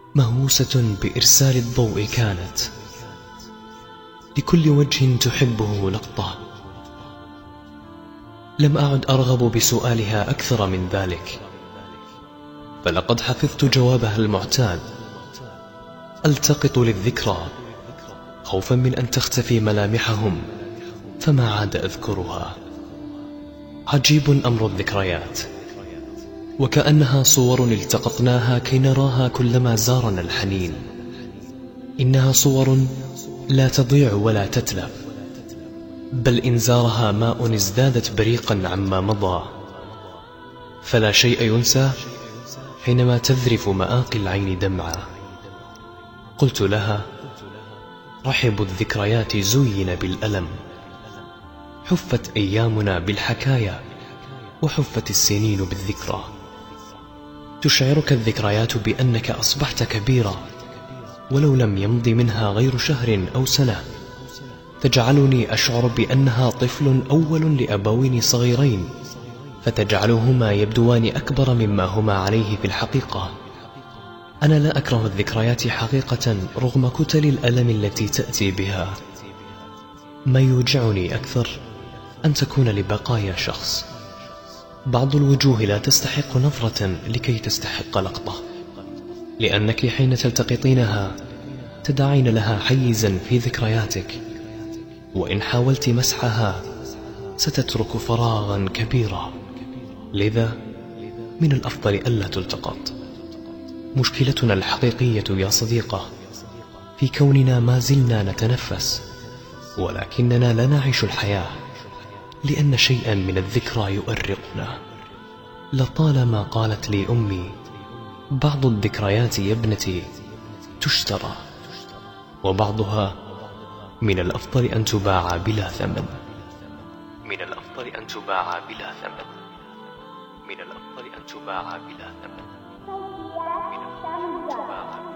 مهووسة بإرسال الضوء كانت، لكل وجه تحبه لقطة. لم أعد أرغب بسؤالها أكثر من ذلك، فلقد حفظت جوابها المعتاد: ألتقط للذكرى خوفا من أن تختفي ملامحهم فما عاد أذكرها. عجيب أمر الذكريات، وكأنها صور التقطناها كي نراها كلما زارنا الحنين. إنها صور لا تضيع ولا تتلف، بل إن زارها ماء ازدادت بريقا عما مضى. فلا شيء ينسى حينما تذرف مآقي العين دمعا. قلت لها: رحب الذكريات زين بالألم، حفت أيامنا بالحكايا وحفت السنين بالذكرى. تشعرك الذكريات بأنك أصبحت كبيرا ولو لم يمض منها غير شهر أو سنة، تجعلني أشعر بأنها طفل أول لأبوين صغيرين، فتجعلهما يبدوان أكبر مما هما عليه في الحقيقة. أنا لا أكره الذكريات حقيقة رغم كتل الألم التي تأتي بها. ما يوجعني أكثر أن تكون لبقايا شخص. بعض الوجوه لا تستحق نظرة لكي تستحق لقطة، لأنك حين تلتقطينها تدعين لها حيزا في ذكرياتك، وإن حاولت مسحها ستترك فراغا كبيرا. لذا من الأفضل ألا تلتقط. مشكلتنا الحقيقية يا صديقة في كوننا ما زلنا نتنفس، ولكننا لا نعيش الحياة، لأن شيئا من الذكرى يؤرقنا. لطالما قالت لي أمي: بعض الذكريات يا ابنتي تشترى، وبعضها من الأفضل أن تباع بلا ثمن. من الأفضل أن تباع بلا ثمن. من الأفضل أن تباع بلا ثمن. من الأفضل أن تباع